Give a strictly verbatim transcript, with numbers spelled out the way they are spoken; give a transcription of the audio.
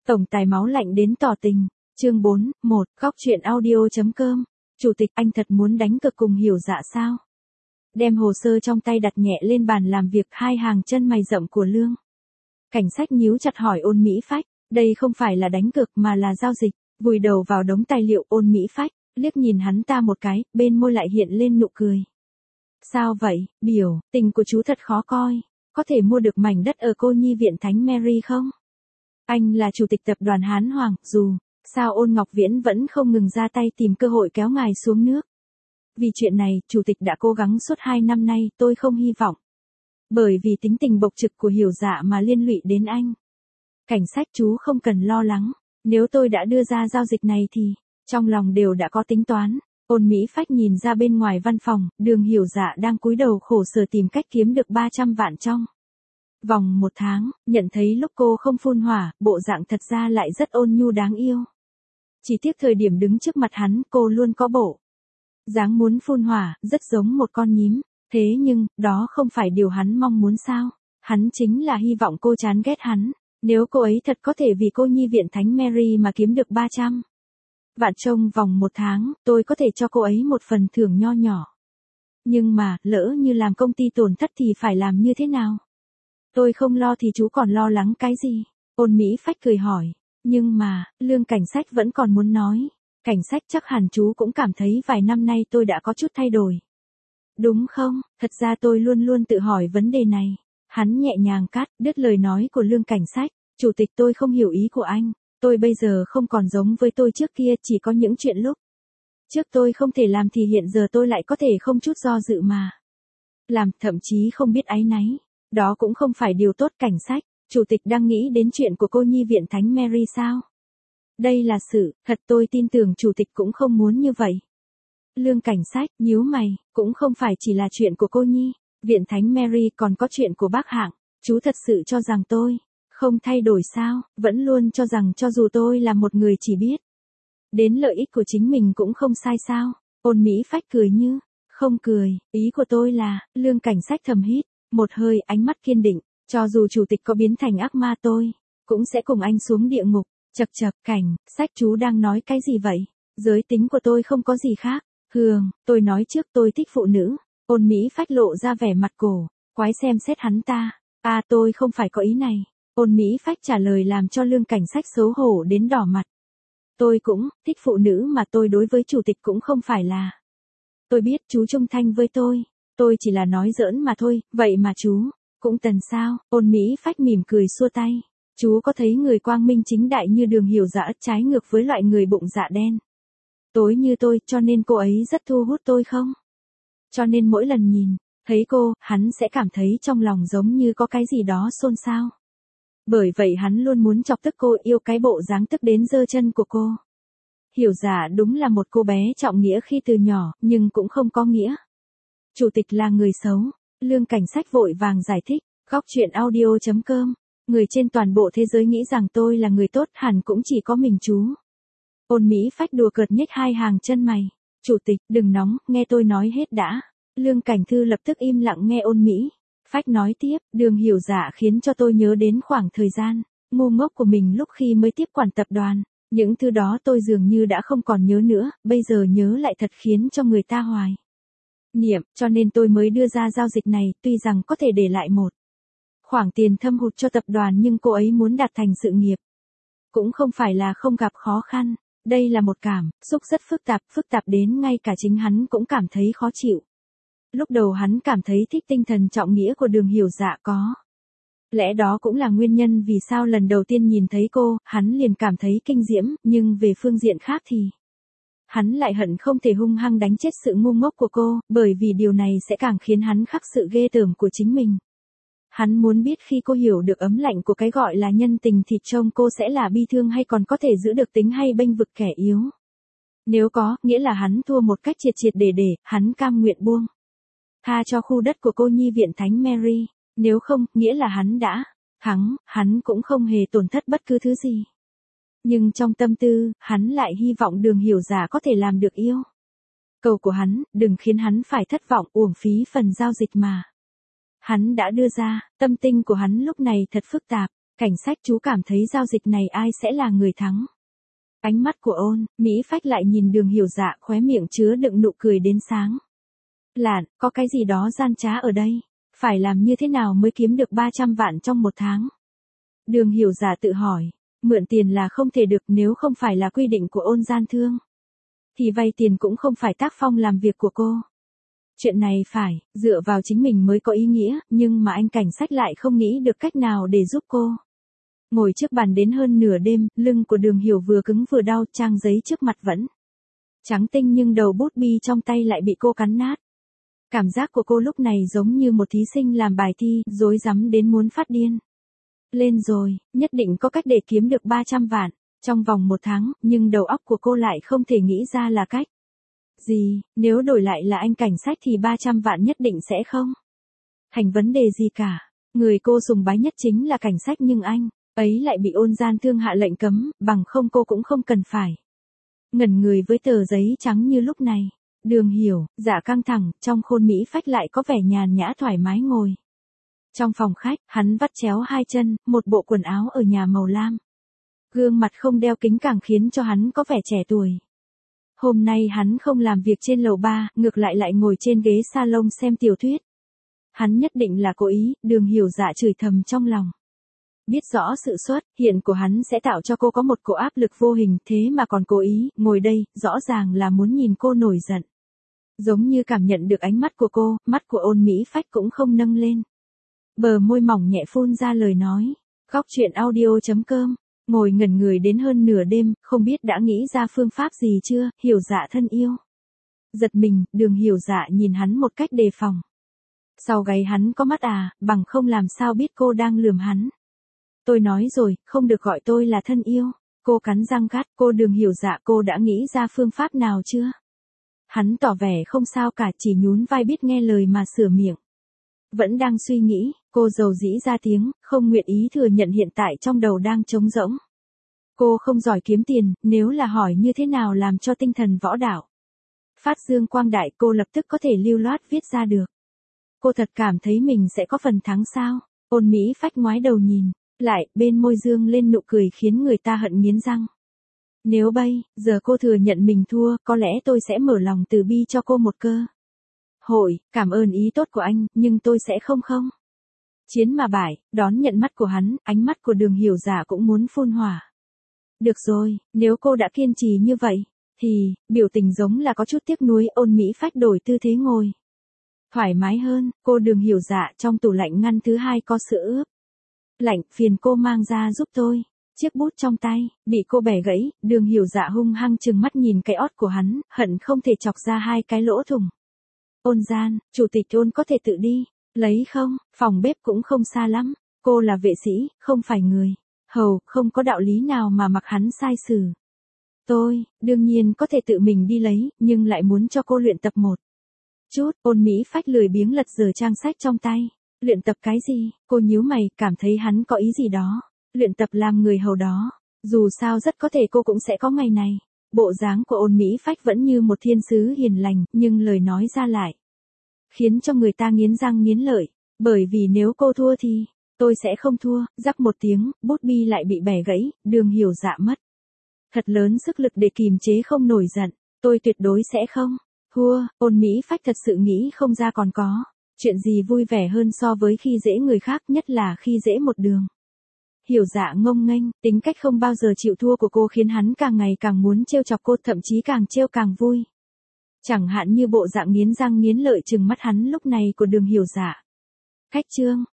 Tổng tài máu lạnh đến tỏ tình. Chương bốn, một, góc truyện audio.com. Chủ tịch, anh thật muốn đánh cược cùng Hiểu Dạ sao? Đem hồ sơ trong tay đặt nhẹ lên bàn làm việc, hai hàng chân mày rậm của Lương Cảnh Sách nhíu chặt hỏi Ôn Mỹ Phách, đây không phải là đánh cược mà là giao dịch. Vùi đầu vào đống tài liệu, Ôn Mỹ Phách liếc nhìn hắn ta một cái, bên môi lại hiện lên nụ cười. Sao vậy, biểu tình của chú thật khó coi, có thể mua được mảnh đất ở Cô Nhi Viện Thánh Mary không? Anh là chủ tịch tập đoàn Hán Hoàng, dù sao Ôn Ngọc Viễn vẫn không ngừng ra tay tìm cơ hội kéo ngài xuống nước. Vì chuyện này, chủ tịch đã cố gắng suốt hai năm nay, tôi không hy vọng. Bởi vì tính tình bộc trực của Hiểu Dạ mà liên lụy đến anh. Cảnh Sách, chú không cần lo lắng, nếu tôi đã đưa ra giao dịch này thì, trong lòng đều đã có tính toán. Ôn Mỹ Phách nhìn ra bên ngoài văn phòng, Đường Hiểu Dạ đang cúi đầu khổ sở tìm cách kiếm được ba trăm vạn trong vòng một tháng, nhận thấy lúc cô không phun hỏa, bộ dạng thật ra lại rất ôn nhu đáng yêu. Chỉ tiếc thời điểm đứng trước mặt hắn, cô luôn có bộ dáng muốn phun hỏa, rất giống một con nhím. Thế nhưng, đó không phải điều hắn mong muốn sao? Hắn chính là hy vọng cô chán ghét hắn. Nếu cô ấy thật có thể vì Cô Nhi Viện Thánh Mary mà kiếm được ba trăm vạn trong vòng một tháng, tôi có thể cho cô ấy một phần thưởng nho nhỏ. Nhưng mà, lỡ như làm công ty tổn thất thì phải làm như thế nào? Tôi không lo thì chú còn lo lắng cái gì? Ôn Mỹ Phách cười hỏi. Nhưng mà, Lương Cảnh Sách vẫn còn muốn nói. Cảnh Sách, chắc hẳn chú cũng cảm thấy vài năm nay tôi đã có chút thay đổi. Đúng không? Thật ra tôi luôn luôn tự hỏi vấn đề này. Hắn nhẹ nhàng cắt đứt lời nói của Lương Cảnh Sách. Chủ tịch, tôi không hiểu ý của anh. Tôi bây giờ không còn giống với tôi trước kia, chỉ có những chuyện lúc trước tôi không thể làm thì hiện giờ tôi lại có thể không chút do dự mà làm, thậm chí không biết áy náy. Đó cũng không phải điều tốt. Cảnh Sách, chủ tịch đang nghĩ đến chuyện của Cô Nhi Viện Thánh Mary sao? Đây là sự thật, tôi tin tưởng chủ tịch cũng không muốn như vậy. Lương Cảnh Sách nhíu mày, cũng không phải chỉ là chuyện của Cô Nhi Viện Thánh Mary, còn có chuyện của bác Hạng. Chú thật sự cho rằng tôi không thay đổi sao? Vẫn luôn cho rằng cho dù tôi là một người chỉ biết đến lợi ích của chính mình cũng không sai sao? Ôn Mỹ Phách cười như không cười. Ý của tôi là, Lương Cảnh Sách thầm hít một hơi, ánh mắt kiên định. Cho dù chủ tịch có biến thành ác ma tôi cũng sẽ cùng anh xuống địa ngục. Chậc chậc, Cảnh Sách, chú đang nói cái gì vậy? Giới tính của tôi không có gì khác. Hương, tôi nói trước tôi thích phụ nữ. Ôn Mỹ Phách lộ ra vẻ mặt cổ quái xem xét hắn ta. À, tôi không phải có ý này. Ôn Mỹ Phách trả lời làm cho Lương Cảnh Sách xấu hổ đến đỏ mặt. Tôi cũng thích phụ nữ mà tôi đối với chủ tịch cũng không phải là. Tôi biết chú trung thanh với tôi. Tôi chỉ là nói giỡn mà thôi, vậy mà chú cũng tần sao? Ôn Mỹ Phách mỉm cười xua tay. Chú có thấy người quang minh chính đại như Đường Hiểu Dạ trái ngược với loại người bụng dạ đen tối như tôi, cho nên cô ấy rất thu hút tôi không? Cho nên mỗi lần nhìn thấy cô, hắn sẽ cảm thấy trong lòng giống như có cái gì đó xôn xao. Bởi vậy hắn luôn muốn chọc tức cô, yêu cái bộ dáng tức đến giơ chân của cô. Hiểu Dạ đúng là một cô bé trọng nghĩa khi từ nhỏ, nhưng cũng không có nghĩa chủ tịch là người xấu. Lương Cảnh Sách vội vàng giải thích. Góc truyện audio.com. Người trên toàn bộ thế giới nghĩ rằng tôi là người tốt, hẳn cũng chỉ có mình chú. Ôn Mỹ Phách đùa cợt nhếch hai hàng chân mày. Chủ tịch, đừng nóng, nghe tôi nói hết đã. Lương Cảnh Thư lập tức im lặng nghe Ôn Mỹ Phách nói tiếp. Đường Hiểu Dạ khiến cho tôi nhớ đến khoảng thời gian ngu ngốc của mình lúc khi mới tiếp quản tập đoàn. Những thứ đó tôi dường như đã không còn nhớ nữa, bây giờ nhớ lại thật khiến cho người ta hoài niệm, cho nên tôi mới đưa ra giao dịch này, tuy rằng có thể để lại một khoản tiền thâm hụt cho tập đoàn, nhưng cô ấy muốn đạt thành sự nghiệp cũng không phải là không gặp khó khăn. Đây là một cảm xúc rất phức tạp, phức tạp đến ngay cả chính hắn cũng cảm thấy khó chịu. Lúc đầu hắn cảm thấy thích tinh thần trọng nghĩa của Đường Hiểu Dạ, có lẽ đó cũng là nguyên nhân vì sao lần đầu tiên nhìn thấy cô, hắn liền cảm thấy kinh diễm, nhưng về phương diện khác thì hắn lại hận không thể hung hăng đánh chết sự ngu ngốc của cô, bởi vì điều này sẽ càng khiến hắn khắc sự ghê tởm của chính mình. Hắn muốn biết khi cô hiểu được ấm lạnh của cái gọi là nhân tình thì trông cô sẽ là bi thương hay còn có thể giữ được tính hay bênh vực kẻ yếu. Nếu có, nghĩa là hắn thua một cách triệt triệt để để, hắn cam nguyện buông tha cho khu đất của Cô Nhi Viện Thánh Mary. Nếu không, nghĩa là hắn đã thắng, hắn cũng không hề tổn thất bất cứ thứ gì. Nhưng trong tâm tư, hắn lại hy vọng Đường Hiểu Dạ có thể làm được yêu cầu của hắn, đừng khiến hắn phải thất vọng, uổng phí phần giao dịch mà hắn đã đưa ra. Tâm tình của hắn lúc này thật phức tạp. Cảnh sách chú cảm thấy giao dịch này ai sẽ là người thắng? Ánh mắt của Ôn Mỹ Phách lại nhìn Đường Hiểu Dạ, khóe miệng chứa đựng nụ cười đến sáng. Lạn, có cái gì đó gian trá ở đây? Phải làm như thế nào mới kiếm được ba trăm vạn trong một tháng? Đường Hiểu Dạ tự hỏi. Mượn tiền là không thể được, nếu không phải là quy định của Ôn gian thương. Thì vay tiền cũng không phải tác phong làm việc của cô. Chuyện này phải dựa vào chính mình mới có ý nghĩa, nhưng mà anh cảnh sách lại không nghĩ được cách nào để giúp cô. Ngồi trước bàn đến hơn nửa đêm, lưng của Đường Hiểu vừa cứng vừa đau, trang giấy trước mặt vẫn trắng tinh nhưng đầu bút bi trong tay lại bị cô cắn nát. Cảm giác của cô lúc này giống như một thí sinh làm bài thi, rối rắm đến muốn phát điên. Lên rồi, nhất định có cách để kiếm được ba trăm vạn trong vòng một tháng, nhưng đầu óc của cô lại không thể nghĩ ra là cách gì. Nếu đổi lại là anh cảnh sách thì ba trăm vạn nhất định sẽ không thành vấn đề gì cả. Người cô sùng bái nhất chính là cảnh sách, nhưng anh ấy lại bị Ôn gian thương hạ lệnh cấm, bằng không cô cũng không cần phải ngẩn người với tờ giấy trắng như lúc này. Đường Hiểu Dạ căng thẳng, trong Khôn Mỹ Phách lại có vẻ nhàn nhã thoải mái ngồi trong phòng khách, hắn vắt chéo hai chân, một bộ quần áo ở nhà màu lam. Gương mặt không đeo kính càng khiến cho hắn có vẻ trẻ tuổi. Hôm nay hắn không làm việc trên lầu ba, ngược lại lại ngồi trên ghế salon xem tiểu thuyết. Hắn nhất định là cố ý, Đường Hiểu Dạ chửi thầm trong lòng. Biết rõ sự xuất hiện của hắn sẽ tạo cho cô có một cỗ áp lực vô hình, thế mà còn cố ý ngồi đây, rõ ràng là muốn nhìn cô nổi giận. Giống như cảm nhận được ánh mắt của cô, mắt của Ôn Mỹ Phách cũng không nâng lên. Bờ môi mỏng nhẹ phun ra lời nói. Góc truyện audio chấm com. Ngồi ngẩn người đến hơn nửa đêm, không biết đã nghĩ ra phương pháp gì chưa, Hiểu Dạ thân yêu. Giật mình, Đường Hiểu Dạ nhìn hắn một cách đề phòng. Sau gáy hắn có mắt à, bằng không làm sao biết cô đang lườm hắn. Tôi nói rồi, không được gọi tôi là thân yêu. Cô cắn răng gắt, cô Đường Hiểu Dạ, cô đã nghĩ ra phương pháp nào chưa? Hắn tỏ vẻ không sao cả, chỉ nhún vai biết nghe lời mà sửa miệng. Vẫn đang suy nghĩ, cô dầu dĩ ra tiếng, không nguyện ý thừa nhận hiện tại trong đầu đang trống rỗng. Cô không giỏi kiếm tiền, nếu là hỏi như thế nào làm cho tinh thần võ đạo phát dương quang đại, cô lập tức có thể lưu loát viết ra được. Cô thật cảm thấy mình sẽ có phần thắng sao? Ôn Mỹ Phách ngoái đầu nhìn lại, bên môi dương lên nụ cười khiến người ta hận nghiến răng. Nếu bây giờ cô thừa nhận mình thua, có lẽ tôi sẽ mở lòng từ bi cho cô một cơ hội. Cảm ơn ý tốt của anh, nhưng tôi sẽ không không chiến mà bại. Đón nhận mắt của hắn, ánh mắt của Đường Hiểu Dạ cũng muốn phun hỏa. Được rồi, nếu cô đã kiên trì như vậy, thì, biểu tình giống là có chút tiếc nuối. Ôn Mỹ Phách đổi tư thế ngồi thoải mái hơn. Cô Đường Hiểu Dạ, trong tủ lạnh ngăn thứ hai có sữa ướp lạnh, phiền cô mang ra giúp tôi. Chiếc bút trong tay bị cô bẻ gãy, Đường Hiểu Dạ hung hăng trừng mắt nhìn cái ót của hắn, hận không thể chọc ra hai cái lỗ thủng. Ôn gian, chủ tịch Ôn có thể tự đi lấy không? Phòng bếp cũng không xa lắm. Cô là vệ sĩ, không phải người hầu, không có đạo lý nào mà mặc hắn sai xử. Tôi, đương nhiên có thể tự mình đi lấy, nhưng lại muốn cho cô luyện tập một chút. Ôn Mỹ Phách lười biếng lật dở trang sách trong tay. Luyện tập cái gì? Cô nhíu mày, cảm thấy hắn có ý gì đó. Luyện tập làm người hầu đó. Dù sao rất có thể cô cũng sẽ có ngày này. Bộ dáng của Ôn Mỹ Phách vẫn như một thiên sứ hiền lành, nhưng lời nói ra lại khiến cho người ta nghiến răng nghiến lợi. Bởi vì nếu cô thua thì, tôi sẽ không thua. Rắc một tiếng, bút bi lại bị bẻ gãy, Đường Hiểu Dạ mất thật lớn sức lực để kìm chế không nổi giận. Tôi tuyệt đối sẽ không thua. Ôn Mỹ Phách thật sự nghĩ không ra còn có chuyện gì vui vẻ hơn so với khi dễ người khác, nhất là khi dễ một Đường Hiểu Dạ ngông nghênh. Tính cách không bao giờ chịu thua của cô khiến hắn càng ngày càng muốn trêu chọc cô, thậm chí càng trêu càng vui. Chẳng hạn như bộ dạng nghiến răng nghiến lợi trừng mắt hắn lúc này của Đường Hiểu Dạ. Khách trương,